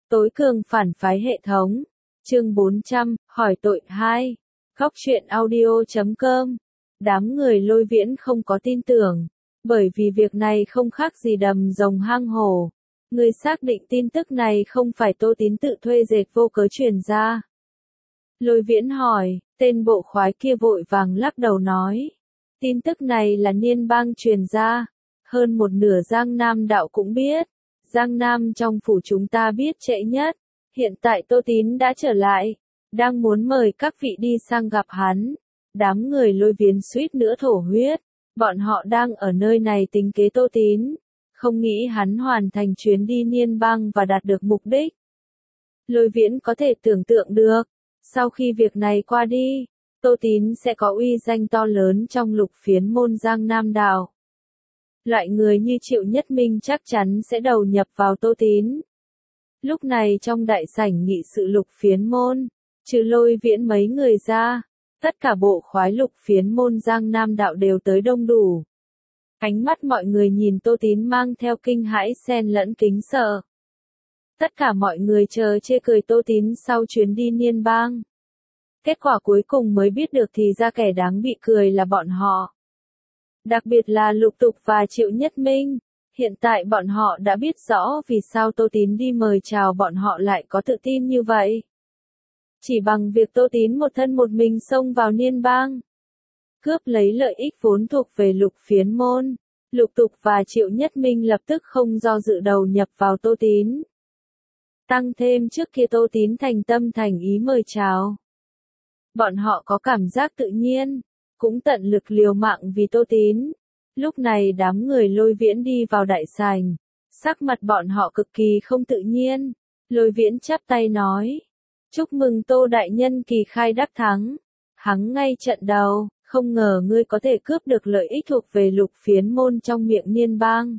Tối cường phản phái hệ thống. Chương 400, hỏi tội 2. Góc truyện audio.com. Đám người Lôi Viễn không có tin tưởng, bởi vì việc này không khác gì đầm rồng hang hổ. Người xác định tin tức này không phải Tô Tín tự thuê dệt vô cớ truyền ra. Lôi Viễn hỏi, tên bộ khoái kia vội vàng lắc đầu nói. Tin tức này là Niên Bang truyền ra, hơn một nửa Giang Nam đạo cũng biết. Giang Nam trong phủ chúng ta biết trễ nhất, hiện tại Tô Tín đã trở lại, đang muốn mời các vị đi sang gặp hắn. Đám người Lôi Viễn suýt nữa thổ huyết, bọn họ đang ở nơi này tính kế Tô Tín, không nghĩ hắn hoàn thành chuyến đi Niên Bang và đạt được mục đích. Lôi Viễn có thể tưởng tượng được, sau khi việc này qua đi, Tô Tín sẽ có uy danh to lớn trong lục phiến môn Giang Nam đạo. Loại người như Triệu Nhất Minh chắc chắn sẽ đầu nhập vào Tô Tín. Lúc này trong đại sảnh nghị sự lục phiến môn, trừ Lôi Viễn mấy người ra, tất cả bộ khoái lục phiến môn Giang Nam đạo đều tới đông đủ. Ánh mắt mọi người nhìn Tô Tín mang theo kinh hãi xen lẫn kính sợ. Tất cả mọi người chờ chê cười Tô Tín sau chuyến đi Niên Bang. Kết quả cuối cùng mới biết được thì ra kẻ đáng bị cười là bọn họ. Đặc biệt là Lục Tục và Triệu Nhất Minh, hiện tại bọn họ đã biết rõ vì sao Tô Tín đi mời chào bọn họ lại có tự tin như vậy. Chỉ bằng việc Tô Tín một thân một mình xông vào Niên Bang, cướp lấy lợi ích vốn thuộc về lục phiến môn, Lục Tục và Triệu Nhất Minh lập tức không do dự đầu nhập vào Tô Tín. Tăng thêm trước kia Tô Tín thành tâm thành ý mời chào. Bọn họ có cảm giác tự nhiên, cũng tận lực liều mạng vì Tô Tín. Lúc này đám người Lôi Viễn đi vào đại sảnh, sắc mặt bọn họ cực kỳ không tự nhiên. Lôi Viễn chắp tay nói, chúc mừng Tô đại nhân kỳ khai đắc thắng, thắng ngay trận đầu, không ngờ ngươi có thể cướp được lợi ích thuộc về lục phiến môn trong miệng Niên Bang.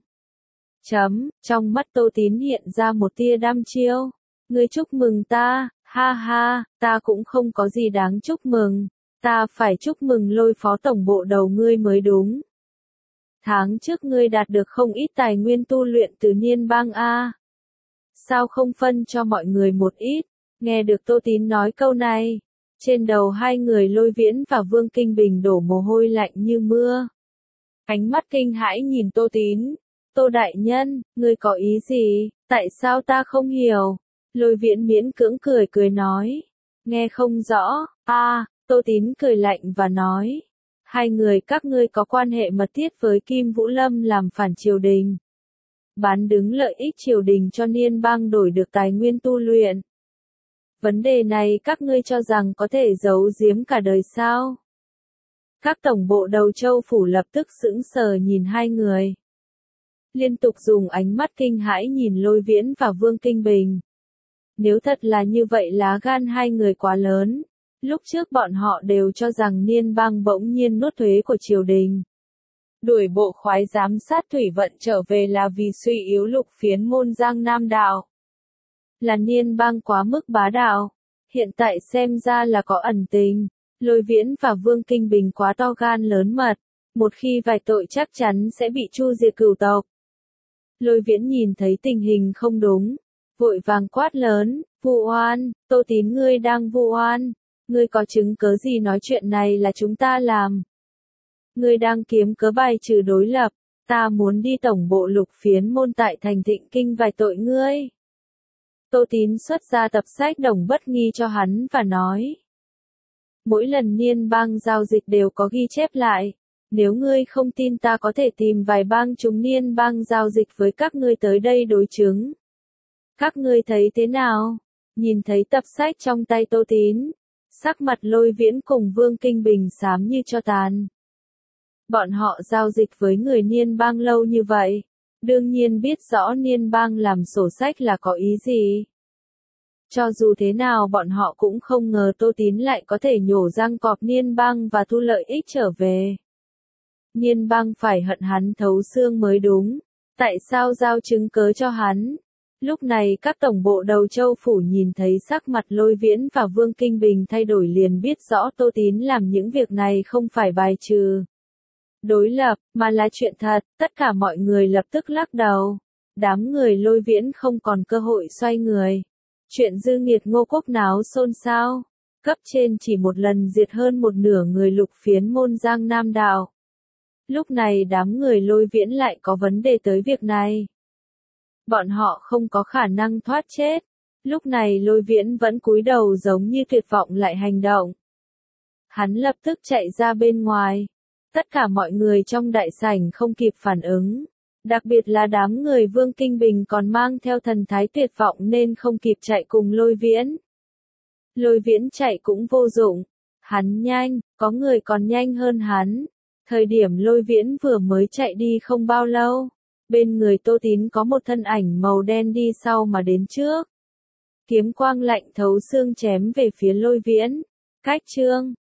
Trong mắt Tô Tín hiện ra một tia đăm chiêu, ngươi chúc mừng ta, ha ha, ta cũng không có gì đáng chúc mừng, ta phải chúc mừng Lôi phó tổng bộ đầu ngươi mới đúng. Tháng trước ngươi đạt được không ít tài nguyên tu luyện từ Niên Bang a. Sao không phân cho mọi người một ít? Nghe được Tô Tín nói câu này, trên đầu hai người Lôi Viễn và Vương Kinh Bình đổ mồ hôi lạnh như mưa. Ánh mắt kinh hãi nhìn Tô Tín. Tô đại nhân, ngươi có ý gì, tại sao ta không hiểu? Lôi Viễn miễn cưỡng cười nói. Nghe không rõ, Tô Tín cười lạnh và nói. Hai người các ngươi có quan hệ mật thiết với Kim Vũ Lâm làm phản triều đình. Bán đứng lợi ích triều đình cho Niên Bang đổi được tài nguyên tu luyện. Vấn đề này các ngươi cho rằng có thể giấu giếm cả đời sao? Các tổng bộ đầu châu phủ lập tức sững sờ nhìn hai người. Liên tục dùng ánh mắt kinh hãi nhìn Lôi Viễn và Vương Kinh Bình. Nếu thật là như vậy lá gan hai người quá lớn. Lúc trước bọn họ đều cho rằng Niên Bang bỗng nhiên nuốt thuế của triều đình. Đuổi bộ khoái giám sát thủy vận trở về là vì suy yếu lục phiến môn Giang Nam đạo. Là Niên Bang quá mức bá đạo. Hiện tại xem ra là có ẩn tình. Lôi Viễn và Vương Kinh Bình quá to gan lớn mật. Một khi vạch tội chắc chắn sẽ bị tru diệt cửu tộc. Lôi Viễn nhìn thấy tình hình không đúng, vội vàng quát lớn, vu oan, Tô Tín ngươi đang vu oan, ngươi có chứng cớ gì nói chuyện này là chúng ta làm? Ngươi đang kiếm cớ bài trừ đối lập, ta muốn đi tổng bộ lục phiến môn tại thành Thịnh Kinh vạch tội ngươi. Tô Tín xuất ra tập sách Đồng Bất Nghi cho hắn và nói. Mỗi lần Niên Bang giao dịch đều có ghi chép lại. Nếu ngươi không tin ta có thể tìm vài bang chúng Niên Bang giao dịch với các ngươi tới đây đối chứng. Các ngươi thấy thế nào? Nhìn thấy tập sách trong tay Tô Tín, sắc mặt Lôi Viễn cùng Vương Kinh Bình xám như tro tàn. Bọn họ giao dịch với người Niên Bang lâu như vậy, đương nhiên biết rõ Niên Bang làm sổ sách là có ý gì. Cho dù thế nào bọn họ cũng không ngờ Tô Tín lại có thể nhổ răng cọp Niên Bang và thu lợi ích trở về. Niên Bang phải hận hắn thấu xương mới đúng. Tại sao giao chứng cớ cho hắn? Lúc này các tổng bộ đầu châu phủ nhìn thấy sắc mặt Lôi Viễn và Vương Kinh Bình thay đổi liền biết rõ Tô Tín làm những việc này không phải bài trừ đối lập, mà là chuyện thật. Tất cả mọi người lập tức lắc đầu. Đám người Lôi Viễn không còn cơ hội xoay người. Chuyện dư nghiệt Ngô Quốc náo xôn xao. Cấp trên chỉ một lần diệt hơn một nửa người Lục Phiến môn Giang Nam đạo. Lúc này đám người Lôi Viễn lại có vấn đề tới việc này. Bọn họ không có khả năng thoát chết. Lúc này Lôi Viễn vẫn cúi đầu giống như tuyệt vọng lại hành động. Hắn lập tức chạy ra bên ngoài. Tất cả mọi người trong đại sảnh không kịp phản ứng. Đặc biệt là đám người Vương Kinh Bình còn mang theo thần thái tuyệt vọng nên không kịp chạy cùng Lôi Viễn. Lôi Viễn chạy cũng vô dụng. Hắn nhanh, có người còn nhanh hơn hắn. Thời điểm Lôi Viễn vừa mới chạy đi không bao lâu. Bên người Tô Tín có một thân ảnh màu đen đi sau mà đến trước. Kiếm quang lạnh thấu xương chém về phía Lôi Viễn. Cách chương